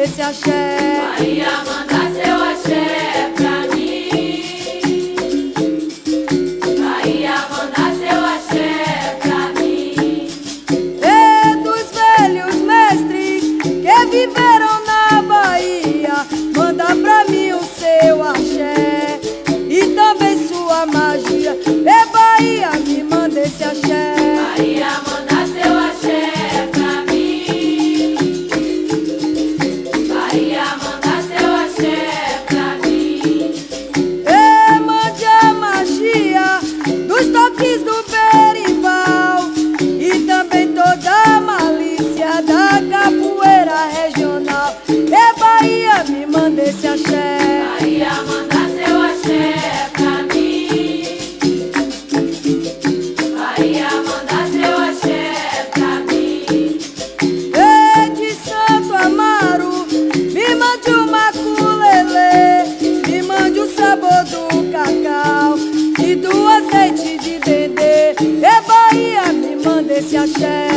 esse axé. Bahia, manda seu axé pra mim. Bahia, manda seu axé pra mim. E dos velhos mestres que viveram na Bahia, manda pra mim o seu axé e também sua magia. E Bahia, me manda esse axé. Bahia, manda seu axé pra mim. Bahia, manda seu axé pra mim. E mande a magia dos toques do berimbau e também toda a malícia da capoeira regional. E Bahia, me manda esse axé. Bahia, manda seu axé pra mim. Bahia, manda seu axé pra mim. E de Santo Amaro, me mande o maculelê, me mande o sabor do cacau e do azeite de dendê. E Bahia, me manda esse axé.